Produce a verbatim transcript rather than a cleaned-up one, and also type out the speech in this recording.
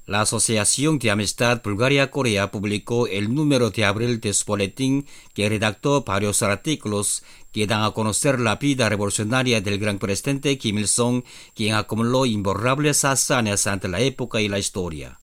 La Asociación de Amistad Bulgaria-Corea publicó el número de abril de su boletín, que redactó varios artículos que dan a conocer la vida revolucionaria del gran presidente Kim Il-sung, quien acumuló imborrables hazañas ante la época y la historia.